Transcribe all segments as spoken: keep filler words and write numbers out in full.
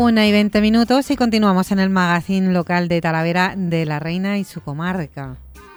Una y veinte minutos y continuamos en el magazine local de Talavera de la Reina y su comarca.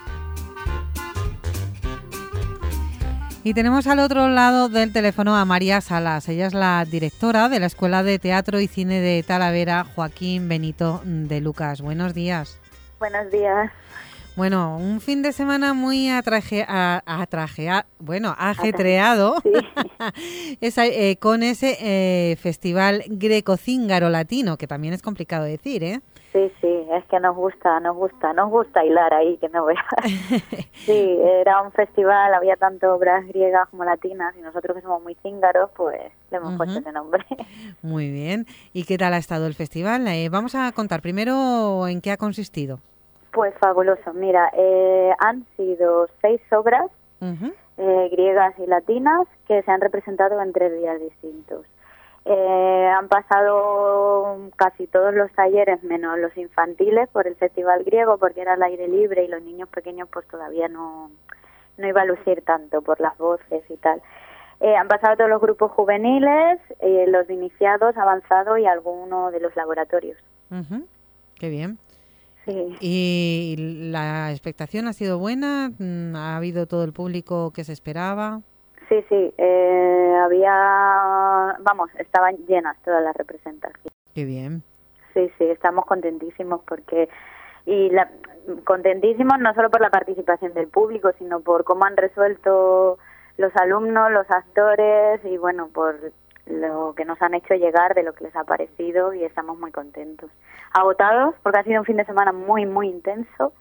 Y tenemos al otro lado del teléfono a María Salas. Ella es la directora de la Escuela de Teatro y Cine de Talavera, Joaquín Benito de Lucas. Buenos días. Buenos días. Bueno, un fin de semana muy atraje, a, atraje, a, bueno, ajetreado, sí. Esa, eh, con ese eh, festival greco-cíngaro latino, que también es complicado decir, ¿eh? Sí, sí, es que nos gusta, nos gusta, nos gusta hilar ahí, que no veas. Sí, era un festival, había tanto obras griegas como latinas, y nosotros que somos muy cíngaros, pues le hemos uh-huh. puesto ese nombre. Muy bien. ¿Y qué tal ha estado el festival? Eh, vamos a contar primero en qué ha consistido. Pues fabuloso. Mira, eh, han sido seis obras uh-huh. eh, griegas y latinas que se han representado en tres días distintos. Eh, han pasado casi todos los talleres, menos los infantiles, por el festival griego, porque era al aire libre y los niños pequeños pues todavía no, no iba a lucir tanto por las voces y tal. Eh, han pasado todos los grupos juveniles, eh, los de iniciados, avanzados y alguno de los laboratorios. Uh-huh. Qué bien. Sí. ¿Y la expectación ha sido buena? ¿Ha habido todo el público que se esperaba? Sí, sí, eh, había, vamos, estaban llenas todas las representaciones. Qué bien. Sí, sí, estamos contentísimos porque, y la, contentísimos no solo por la participación del público, sino por cómo han resuelto los alumnos, los actores y bueno, por lo que nos han hecho llegar, de lo que les ha parecido y estamos muy contentos. Agotados porque ha sido un fin de semana muy, muy intenso.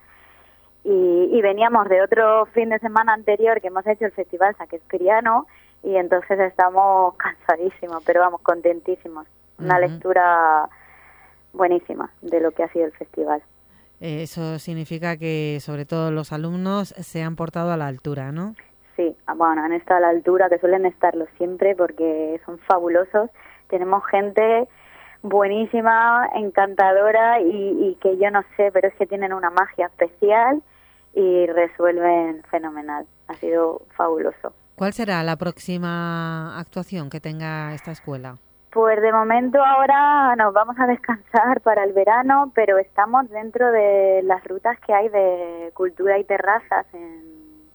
Y, y veníamos de otro fin de semana anterior que hemos hecho el Festival Shakespeariano y entonces estamos cansadísimos, pero vamos, contentísimos. Una uh-huh. lectura buenísima de lo que ha sido el festival. Eso significa que sobre todo los alumnos se han portado a la altura, ¿no? Sí, bueno, han estado a la altura, que suelen estarlo siempre porque son fabulosos. Tenemos gente buenísima, encantadora y, y que yo no sé, pero es que tienen una magia especial y resuelven fenomenal. Ha sido fabuloso. ¿Cuál será la próxima actuación que tenga esta escuela? Pues de momento ahora nos vamos a descansar para el verano, pero estamos dentro de las rutas que hay de cultura y terrazas en,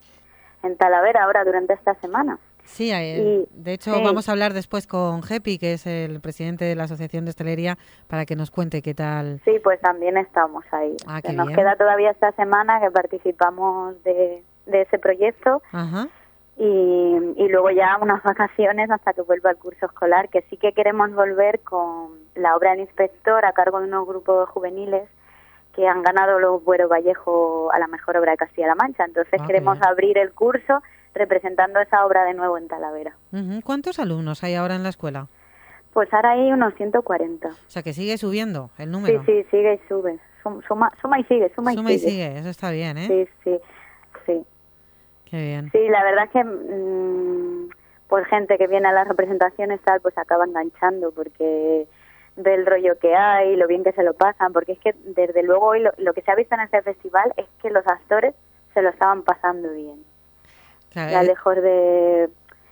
en Talavera ahora durante esta semana. Sí, eh, y, de hecho sí. vamos a hablar después con Gepi, que es el presidente de la Asociación de Hostelería, para que nos cuente qué tal. Sí, pues también estamos ahí. Ah, qué nos bien. queda todavía esta semana que participamos de, de ese proyecto. Ajá. Y, y luego ya unas vacaciones hasta que vuelva el curso escolar, que sí que queremos volver con la obra del inspector a cargo de unos grupos juveniles que han ganado los Buero Vallejo a la mejor obra de Castilla-La Mancha. Entonces ah, queremos abrir el curso representando esa obra de nuevo en Talavera. Uh-huh. ¿Cuántos alumnos hay ahora en la escuela? Pues ahora hay unos ciento cuarenta. O sea, que sigue subiendo el número. Sí, sí, sigue y sube. Suma, suma y sigue, suma, suma y sigue. sigue. y sigue, eso está bien, ¿eh? Sí, sí, sí. Qué bien. Sí, la verdad es que mmm, pues gente que viene a las representaciones tal, pues acaba enganchando porque ve el rollo que hay, lo bien que se lo pasan, porque es que desde luego hoy lo, lo que se ha visto en este festival es que los actores se lo estaban pasando bien. Claro, ya lejos de,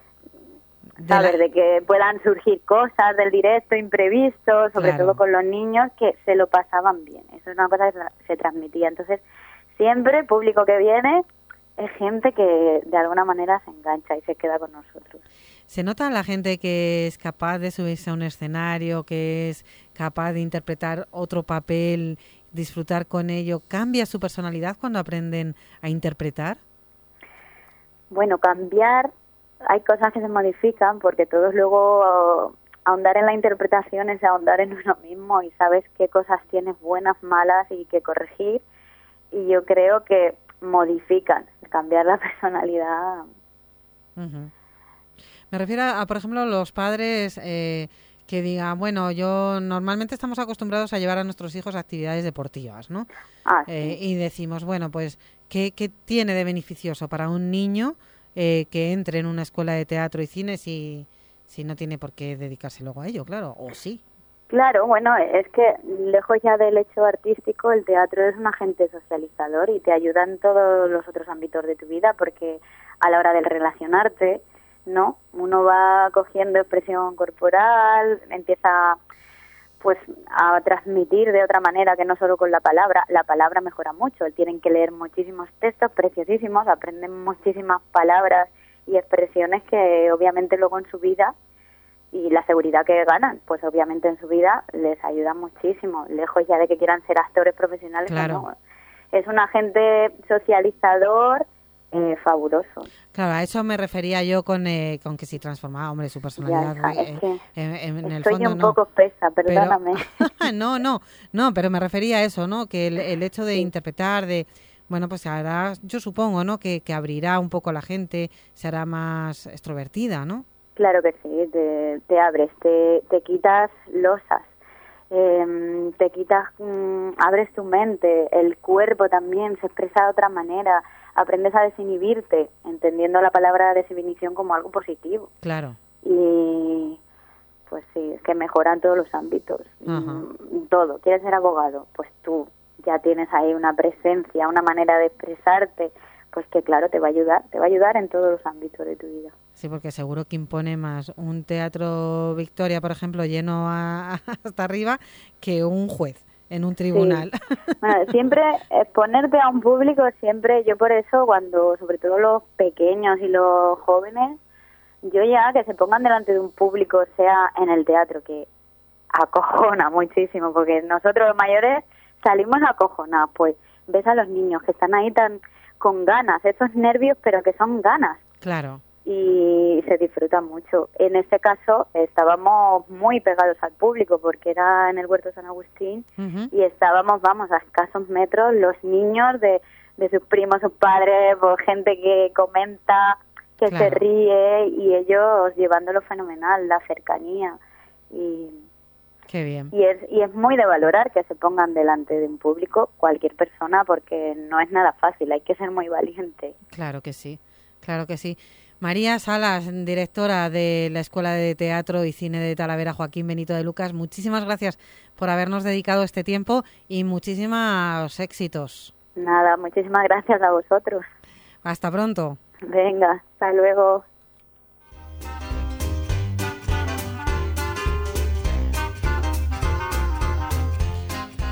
de, saber, la... de que puedan surgir cosas del directo, imprevistos, sobre claro. todo con los niños, que se lo pasaban bien. Eso es una cosa que se transmitía. Entonces, siempre el público que viene es gente que de alguna manera se engancha y se queda con nosotros. ¿Se nota la gente que es capaz de subirse a un escenario, que es capaz de interpretar otro papel, disfrutar con ello? ¿Cambia su personalidad cuando aprenden a interpretar? Bueno, cambiar, hay cosas que se modifican porque todos luego ahondar en la interpretación es ahondar en uno mismo y sabes qué cosas tienes buenas, malas y qué corregir. Y yo creo que modifican, cambiar la personalidad. Uh-huh. Me refiero a, por ejemplo, los padres eh, que digan, bueno, yo normalmente estamos acostumbrados a llevar a nuestros hijos a actividades deportivas, ¿no? Ah, sí. eh, y decimos, bueno, pues, ¿qué, qué tiene de beneficioso para un niño eh, que entre en una escuela de teatro y cine si, si no tiene por qué dedicarse luego a ello, claro, o sí? Claro, bueno, es que lejos ya del hecho artístico, el teatro es un agente socializador y te ayuda en todos los otros ámbitos de tu vida porque a la hora de relacionarte, ¿no? Uno va cogiendo expresión corporal, empieza pues a transmitir de otra manera que no solo con la palabra. La palabra mejora mucho, tienen que leer muchísimos textos preciosísimos, aprenden muchísimas palabras y expresiones que obviamente luego en su vida, y la seguridad que ganan, pues obviamente en su vida les ayuda muchísimo, lejos ya de que quieran ser actores profesionales. Claro. No. Es un agente socializador eh, fabuloso. Claro, a eso me refería yo con, eh, con que si transformaba, hombre, su personalidad. Ya, es eh, que en, en el soy fondo un no. poco espesa, perdóname. Pero, no, no, no, pero me refería a eso, ¿no? Que el, el hecho de Sí. interpretar, de, bueno, pues hará, yo supongo, ¿no? Que, que abrirá un poco a la gente, se hará más extrovertida, ¿no? Claro que sí, te, te abres, te, te quitas losas, eh, te quitas, mm, abres tu mente, el cuerpo también se expresa de otra manera, aprendes a desinhibirte, entendiendo la palabra desinhibición como algo positivo. Claro. Y pues sí, es que mejora en todos los ámbitos, Ajá. todo. ¿Quieres ser abogado? Pues tú ya tienes ahí una presencia, una manera de expresarte, pues que claro, te va a ayudar, te va a ayudar en todos los ámbitos de tu vida. Sí, porque seguro que impone más un Teatro Victoria, por ejemplo, lleno a, hasta arriba, que un juez en un tribunal. Sí. Bueno, siempre exponerte a un público, siempre, yo por eso, cuando sobre todo los pequeños y los jóvenes, yo ya que se pongan delante de un público, sea en el teatro, que acojona muchísimo, porque nosotros los mayores salimos acojonados, pues ves a los niños que están ahí tan con ganas, esos nervios, pero que son ganas. Claro. Y se disfruta mucho. En este caso estábamos muy pegados al público porque era en el Huerto San Agustín. Uh-huh. Y estábamos, vamos, a escasos metros los niños de, de sus primos, sus padres, pues, gente que comenta, que claro. se ríe y ellos llevándolo fenomenal, la cercanía. Y qué bien. Y es, y es muy de valorar que se pongan delante de un público cualquier persona porque no es nada fácil, hay que ser muy valiente. Claro que sí, claro que sí. María Salas, directora de la Escuela de Teatro y Cine de Talavera Joaquín Benito de Lucas, muchísimas gracias por habernos dedicado este tiempo y muchísimos éxitos. Nada, muchísimas gracias a vosotros. Hasta pronto. Venga, hasta luego.